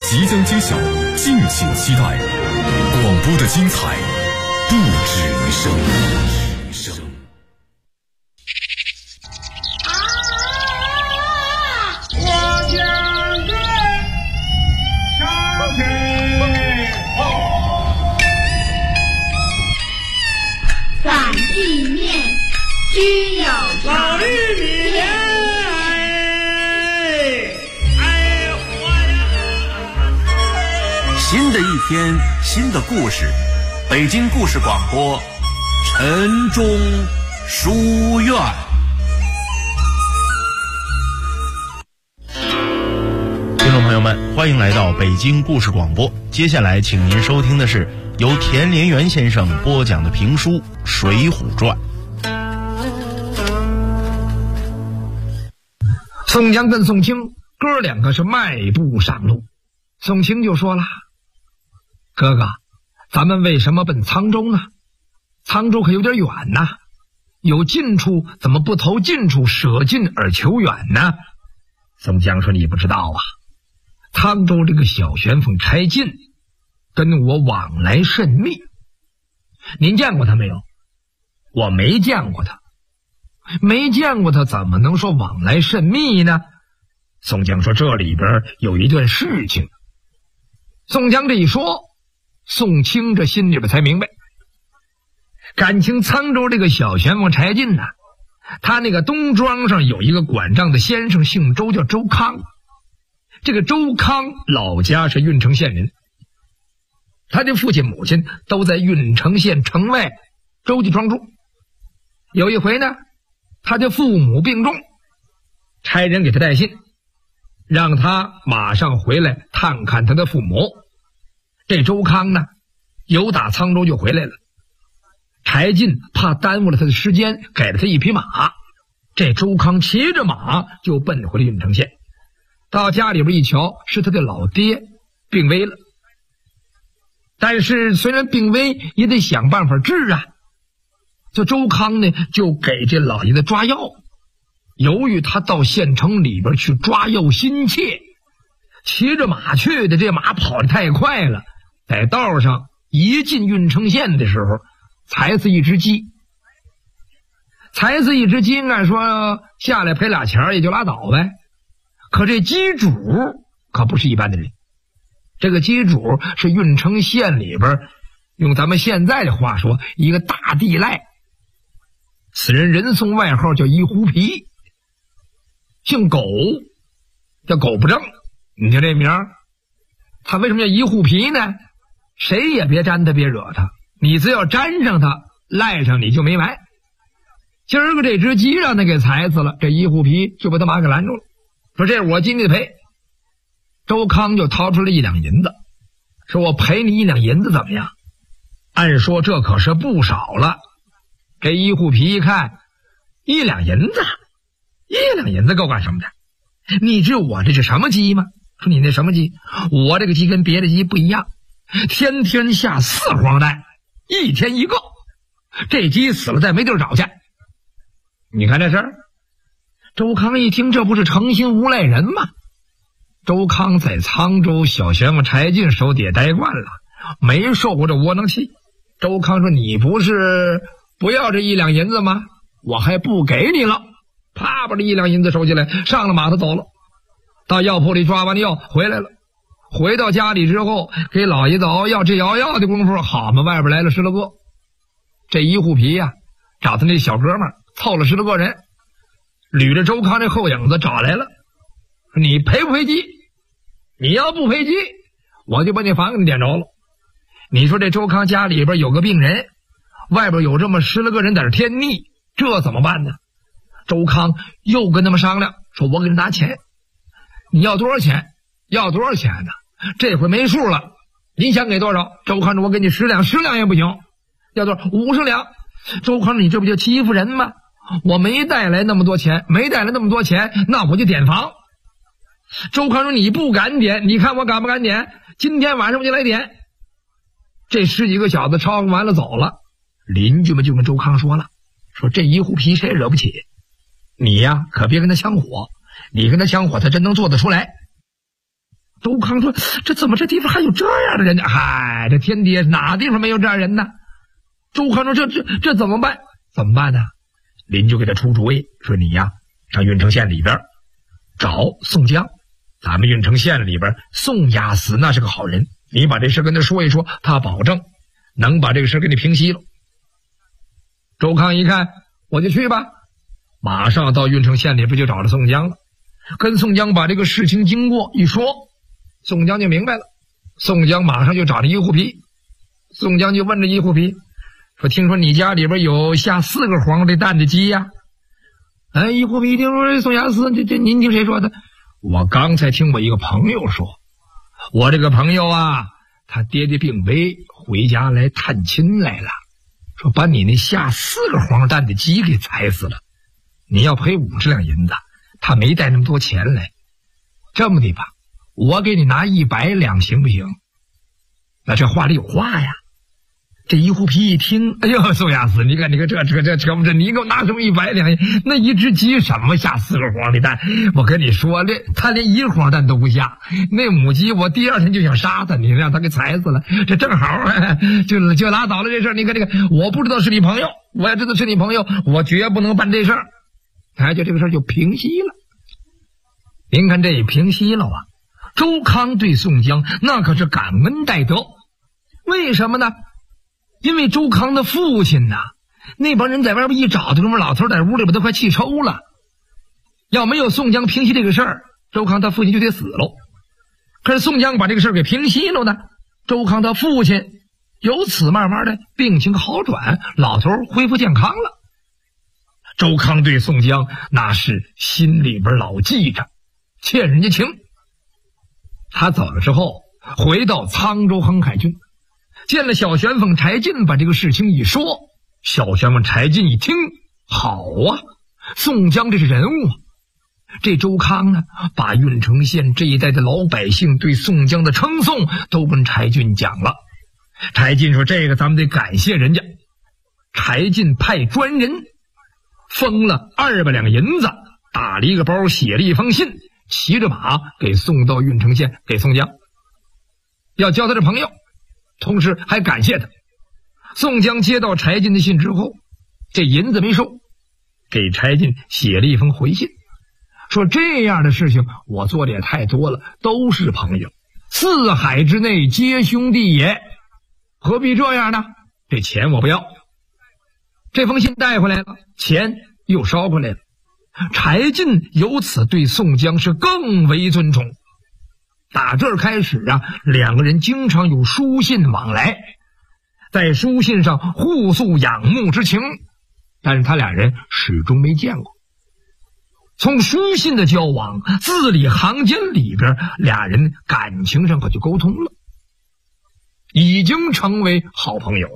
即将揭晓，敬请期待。广播的精彩不止于声。 散地面，均有老玉米莲， 新的一天，新的故事，北京故事广播，晨钟书院。听众朋友们，欢迎来到北京故事广播。接下来，请您收听的是由田连元先生播讲的评书《水浒传》。 宋江跟宋清哥两个是迈步上路，宋清就说了：“哥哥，咱们为什么奔沧州呢？沧州可有点远呐，有近处怎么不投近处，舍近而求远呢？”宋江说：“你不知道啊，沧州这个小旋风柴进跟我往来甚密，您见过他没有？我没见过他。没见过他怎么能说往来甚密呢？”宋江说：“这里边有一段事情。”宋江这一说，宋清这心里边才明白，感情沧州这个小旋风柴进呢，他那个东庄上有一个管账的先生，姓周，叫周康。这个周康老家是郓城县人，他的父亲母亲都在郓城县城外周家庄住。有一回呢，他的父母病重，差人给他带信，让他马上回来探看他的父母。这周康呢，由打沧州就回来了。柴进怕耽误了他的时间，给了他一匹马。这周康骑着马就奔回了郓城县。到家里边一瞧，是他的老爹病危了。但是虽然病危，也得想办法治啊。这周康呢，就给这老爷子抓药。由于他到县城里边去抓药心切，骑着马去的，这马跑得太快了，在道上一进郓城县的时候，踩死一只鸡。踩死一只鸡，按说下来赔俩钱也就拉倒呗。可这鸡主可不是一般的人，这个鸡主是郓城县里边，用咱们现在的话说，一个大地赖。此人人送外号叫一狐皮，姓狗，叫狗不正。你听这名儿，他为什么叫一狐皮呢？谁也别沾他，别惹他，你只要沾上他，赖上你就没完。今儿个这只鸡让他给踩死了，这一狐皮就把他马给拦住了，说这是我今天的赔。周康就掏出了1两银子，说我赔你1两银子怎么样？按说这可是不少了。这一狐皮一看，1两银子，1两银子够干什么的？你知道我这是什么鸡吗？说你那什么鸡？我这个鸡跟别的鸡不一样，天天下4黄蛋，1天1个。这鸡死了再没地儿找去。你看这事儿，周康一听，这不是诚心无赖人吗？周康在沧州小旋风柴进手底下待惯了，没受过这窝囊气。周康说：“你不是不要这1两银子吗？我还不给你了。”啪把这1两银子收起来，上了马，他走了。到药铺里抓完药回来了。回到家里之后，给老爷子熬药，这熬药的功夫，好嘛，外边来了10来个。这一狐皮呀，找他那小哥们凑了10来个人，捋着周康这后影子找来了。你赔不赔鸡？你要不赔鸡，我就把你房给你点着了。你说这周康家里边有个病人，外边有这么10来个人在这添腻，这怎么办呢？周康又跟他们商量，说我给你拿钱，你要多少钱？要多少钱呢？这回没数了，您想给多少？周康说我给你10两，10两也不行。要多少？50两。周康说你这不就欺负人吗？我没带来那么多钱，那我就点房。周康说你不敢点，你看我敢不敢点？今天晚上我就来点。这10几个小子吵完了走了，邻居们就跟周康说了，说这一狐皮谁也惹不起，你呀可别跟他抢火，你跟他抢火他真能做得出来。 周康说：“这怎么这地方还有这样的人呢？嗨，这天底下哪地方没有这样人呢？”周康说：“这怎么办？怎么办呢？”邻居给他出主意，说：“你呀，上郓城县里边找宋江，咱们郓城县里边宋押司那是个好人，你把这事跟他说一说，他保证能把这个事给你平息了。”周康一看，我就去吧，马上到郓城县里边就找着宋江了，跟宋江把这个事情经过一说，宋江就明白了。宋江马上就找了一虎皮，宋江就问这一虎皮说：“听说你家里边有下4个黄的蛋的鸡呀？”一虎皮听说宋押司，这您听谁说的？我刚才听我一个朋友说，我这个朋友啊，他爹爹病危，回家来探亲来了，说把你那下4个黄蛋的鸡给踩死了，你要赔50两银子，他没带那么多钱来。这么的吧，我给你拿100两行不行？那这话里有话呀。这一虎皮一听，哎呦，宋押司，你看这不是你给我拿什么100两？那一只鸡什么下4个黄的蛋？我跟你说，他连1黄蛋都不下，那母鸡我第2天就想杀它，你让它给踩死了，这正好就拉倒了这事儿。你看这个，我不知道是你朋友，我要知道是你朋友，我绝不能办这事儿。就这个事儿就平息了。您看这一平息了啊，周康对宋江那可是感恩戴德。为什么呢？因为周康的父亲呐，那帮人在外边一找，这哥们老头在屋里边都快气抽了。要没有宋江平息这个事儿，周康他父亲就得死喽。可是宋江把这个事儿给平息了呢，周康他父亲由此慢慢的病情好转，老头恢复健康了。周康对宋江那是心里边老记着，欠人家情。他走了之后，回到沧州航海郡，见了小旋风柴进，把这个事情一说。小旋风柴进一听，好啊，宋江这是人物啊。这周康呢，把郓城县这一带的老百姓对宋江的称颂都跟柴进讲了。柴进说：“这个咱们得感谢人家。”柴进派专人封了200两银子，打了一个包，写了一封信，骑着马给送到郓城县给宋江，要交他的朋友，同时还感谢他。宋江接到柴进的信之后，这银子没收，给柴进写了一封回信，说这样的事情我做的也太多了，都是朋友，4海之内皆兄弟也，何必这样呢？这钱我不要。这封信带回来了，钱又捎回来了。柴进由此对宋江是更为尊崇。打这儿开始啊，两个人经常有书信往来，在书信上互诉仰慕之情，但是他俩人始终没见过。从书信的交往，字里行间里边，俩人感情上可就沟通了，已经成为好朋友了。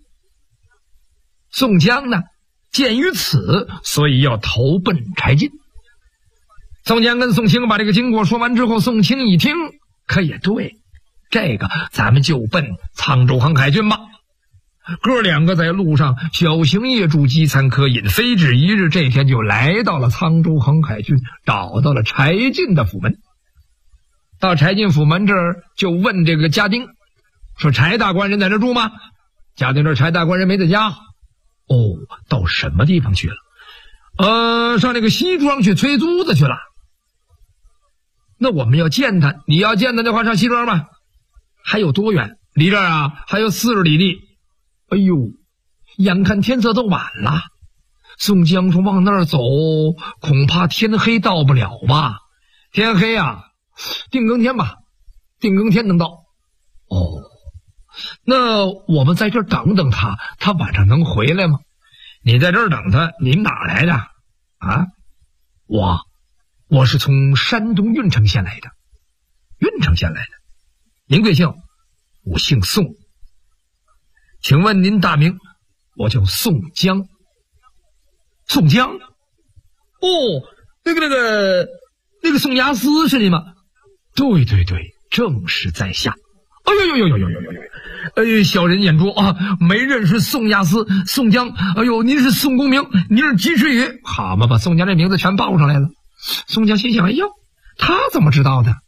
宋江呢，鉴于此，所以要投奔柴进。宋江跟宋清把这个经过说完之后，宋清一听，可也对，这个咱们就奔沧州航海郡吧。哥两个在路上小行夜住，饥餐渴饮，非止一日，这天就来到了沧州航海郡，找到了柴进的府门。到柴进府门这儿，就问这个家丁说：“柴大官人在这住吗？”家丁说：“柴大官人没在家。”哦，到什么地方去了？上那个西庄去催租子去了。那我们要见他，你要见他的话，上西庄吧。还有多远？离这儿啊还有40里地。哎呦，眼看天色都晚了。宋江说：“往那儿走，恐怕天黑到不了吧？”天黑啊，定更天吧，定更天能到。哦，那我们在这儿等等他，他晚上能回来吗？你在这儿等他，您哪来的啊？我是从山东郓城县来的。郓城县来的。您贵姓？我姓宋。请问您大名？我叫宋江。宋江？哦，那个宋押司是你吗？对对对，正是在下。哎呦，小人眼拙啊，没认识宋押司。宋江，哎呦，您是宋公明，您是及时雨。好嘛，把宋江这名字全报上来了。宋江心想：哎呦，他怎么知道的？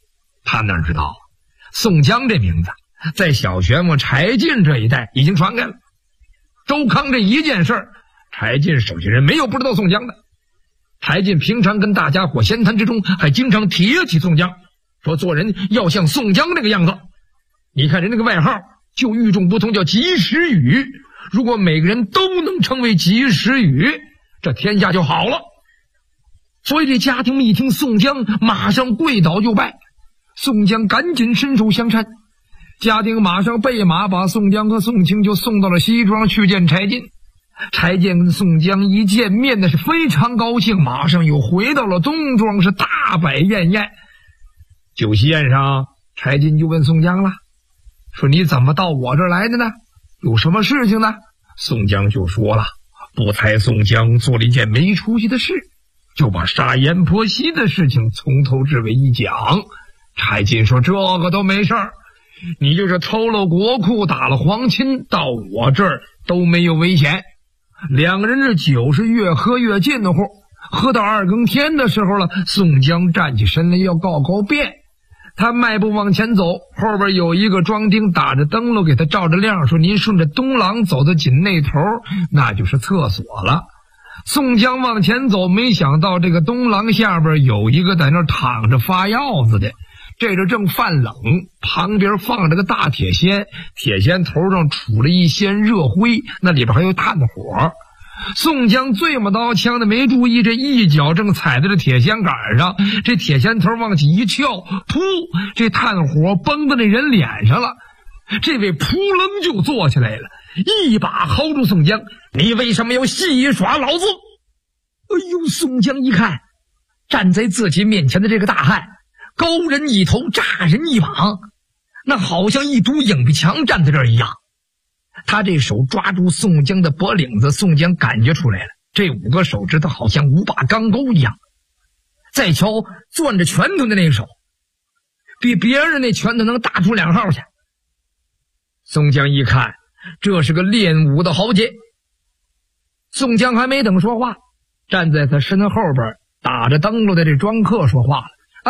他哪知道宋江这名字在小旋风柴进这一带已经传开了。周康这一件事，柴进手下人没有不知道宋江的。柴进平常跟大家伙闲谈之中还经常提起宋江，说做人要像宋江这个样子。你看人那个外号就与众不同，叫及时雨。如果每个人都能成为及时雨，这天下就好了。所以这家丁们一听宋江，马上跪倒就拜。宋江赶紧伸手相搀，家丁马上备马把宋江和宋清就送到了西庄去见柴进。柴进跟宋江一见面的是非常高兴，马上又回到了东庄，是大摆宴宴。酒席宴上，柴进就问宋江了，说你怎么到我这儿来的呢？有什么事情呢？宋江就说了，不才宋江做了一件没出息的事，就把杀阎婆惜的事情从头至尾一讲。柴进说这个都没事儿，你就是偷了国库打了皇亲，到我这儿都没有危险。两个人这酒是越喝越近的乎，喝到二更天的时候了，宋江站起身来要告别。他迈步往前走，后边有一个庄丁打着灯笼给他照着亮，说您顺着东廊走到紧那头，那就是厕所了。宋江往前走，没想到这个东廊下边有一个在那躺着发药子的，这着正犯冷，旁边放着个大铁锨，铁锨头上杵了一掀热灰，那里边还有炭火。宋江醉马刀枪的没注意，这一脚正踩在这铁锨杆上，这铁锨头往起一翘，噗，这炭火崩到那人脸上了。这位扑棱就坐起来了，一把薅住宋江，你为什么要戏耍老子？哎呦，宋江一看站在自己面前的这个大汉，高人一头，炸人一膀，那好像一堵影壁墙站在这儿一样。他这手抓住宋江的脖领子，宋江感觉出来了，这5个手指头好像5把钢钩一样。再瞧攥着拳头的那个手，比别人那拳头能大出2号去。宋江一看，这是个练武的豪杰。宋江还没等说话，站在他身后边打着灯笼的这庄客说话了：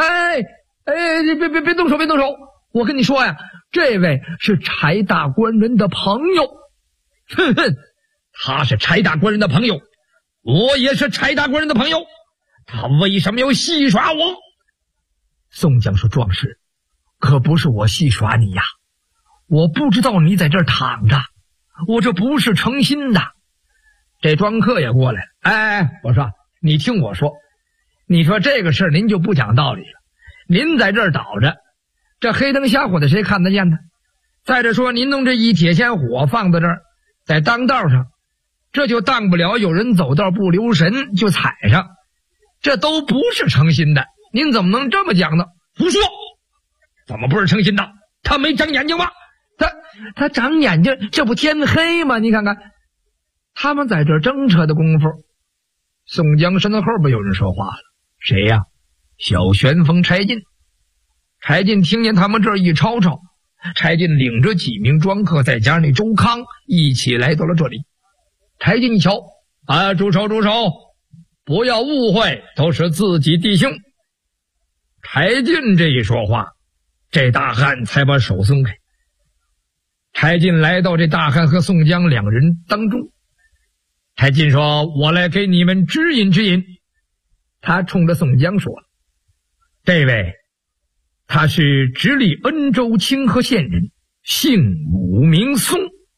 别动手，别动手！我跟你说呀，这位是柴大官人的朋友。哼哼，他是柴大官人的朋友，我也是柴大官人的朋友，他为什么要戏耍我？宋江说：壮士，可不是我戏耍你呀，我不知道你在这儿躺着，我这不是诚心的。这庄客也过来了，我说你听我说，你说这个事儿您就不讲道理了。您在这儿倒着，这黑灯瞎火的谁看得见呢？再者说您弄这一铁锨火放在这儿，在当道上，这就当不了有人走道不留神就踩上，这都不是诚心的，您怎么能这么讲呢？胡说！怎么不是诚心的？他没长眼睛吗？他长眼睛，这不天黑吗？你看看他们在这争扯的功夫，宋江身后边有人说话了。谁呀？小旋风柴进。柴进听见他们这儿一吵吵，柴进领着几名庄客再加上那周康一起来到了这里。柴进一瞧，住手，不要误会，都是自己弟兄。柴进这一说话，这大汉才把手松开。柴进来到这大汉和宋江两人当中，柴进说：我来给你们指引指引。他冲着宋江说：这位他是直隶恩州清河县人，姓武名松，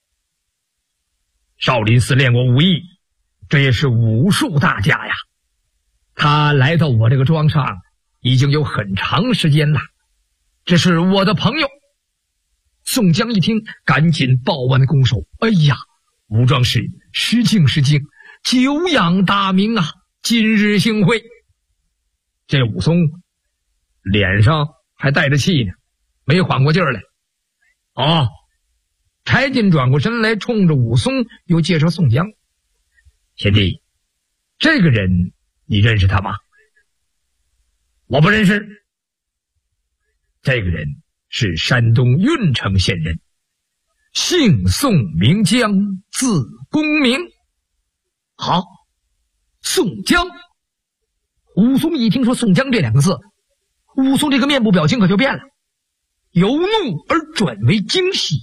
少林寺练过武艺，这也是武术大家呀。他来到我这个庄上已经有很长时间了，这是我的朋友。宋江一听，赶紧抱腕的拱手：哎呀，武壮士失敬，久仰大名啊，今日幸会。这武松脸上还带着气呢，没缓过劲儿来。柴进转过身来，冲着武松又介绍宋江：贤弟，这个人你认识他吗？我不认识。这个人是山东郓城县人，姓宋名江，字公明。好，宋江。武松一听说宋江这2个字， 武松这个面部表情可就变了，由怒而转为惊喜。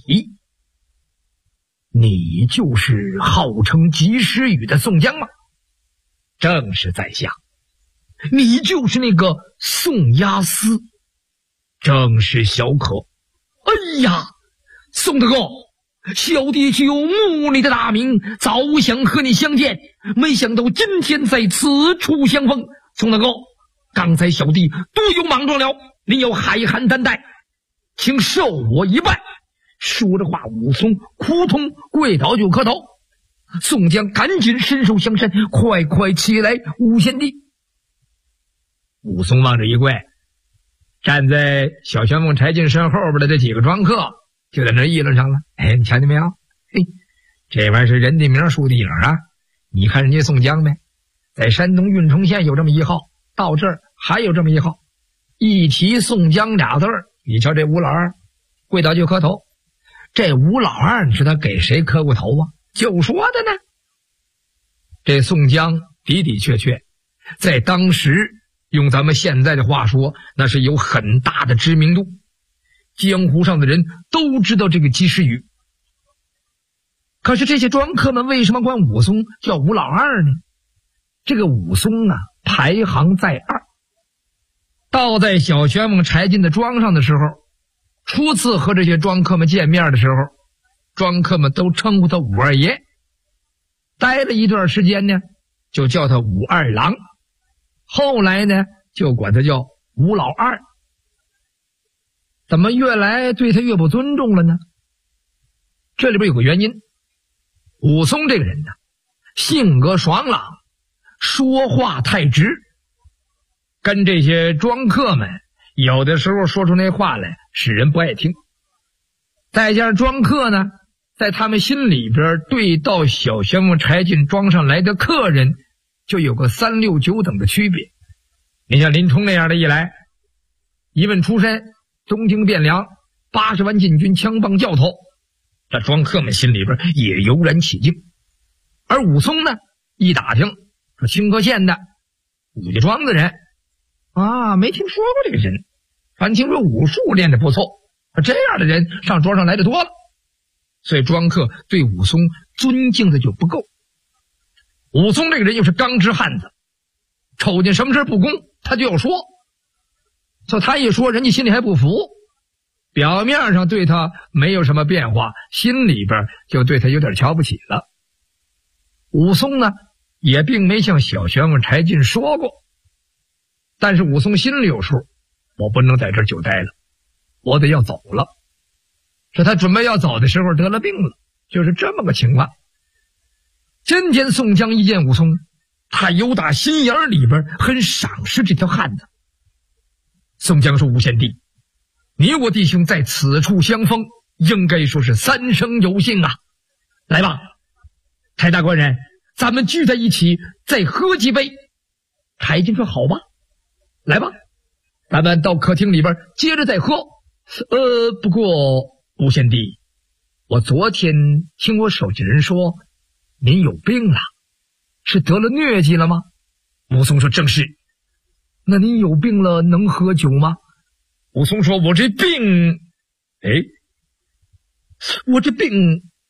你就是号称及时雨的宋江吗？正是在下。你就是那个宋押司？正是小可。哎呀，宋大哥，小弟就有木里的大名，早想和你相见，没想到今天在此处相逢。宋大哥，刚才小弟多有莽撞了，您要海涵担待，请受我一拜。说着话，武松扑通跪倒就磕头。宋江赶紧伸手相伸，快快起来，武贤弟。武松往这一跪，站在小旋风柴进身后边的这几个庄客就在那议论上了。哎，你瞧见没有？嘿，这玩意儿是人的名树的影啊！你看人家宋江没，在山东郓城县有这么一号，到这儿还有这么一号。一提宋江俩字儿，你瞧这吴老二跪倒就磕头。这吴老二你知道给谁磕过头啊？就说的呢。这宋江的的确确在当时，用咱们现在的话说，那是有很大的知名度，江湖上的人都知道这个及时雨。可是这些庄客们为什么管武松叫吴老二呢？这个武松啊，排行在二。倒在小旋风柴进的庄上的时候，初次和这些庄客们见面的时候，庄客们都称呼他武二爷。待了一段时间呢，就叫他武二郎，后来呢就管他叫吴老二。怎么越来对他越不尊重了呢？这里边有个原因。武松这个人呢，性格爽朗，说话太直，跟这些庄客们有的时候说出那话来使人不爱听。再加上庄客呢，在他们心里边对到小旋风柴进庄上来的客人就有个3、6、9等的区别。你像林冲那样的一来，一问出身，东京汴梁80万禁军枪棒教头，这庄客们心里边也油然起敬。而武松呢，一打听说清河县的武家庄的人啊，没听说过这个人，反正听说武术练得不错，这样的人上庄上来的多了，所以庄客对武松尊敬的就不够。武松这个人又是刚直汉子，瞅见什么事不公他就要说，所以他一说人家心里还不服，表面上对他没有什么变化，心里边就对他有点瞧不起了。武松呢也并没向小旋风柴进说过，但是武松心里有数，我不能在这儿久待了，我得要走了。这他准备要走的时候得了病了，就是这么个情况。今天宋江一见武松，他由打心眼里边很赏识这条汉子。宋江说：“吴贤弟，你我弟兄在此处相逢，应该说是3生有幸啊！来吧，柴大官人，咱们聚在一起再喝几杯。”柴进说：“好吧，来吧，咱们到客厅里边接着再喝。不过吴贤弟，我昨天听我手下人说您有病了，是得了疟疾了吗？”武松说：“正是。”那您有病了能喝酒吗？武松说：“我这病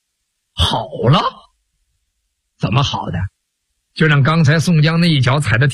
好了。”怎么好的？就让刚才宋江那一脚踩的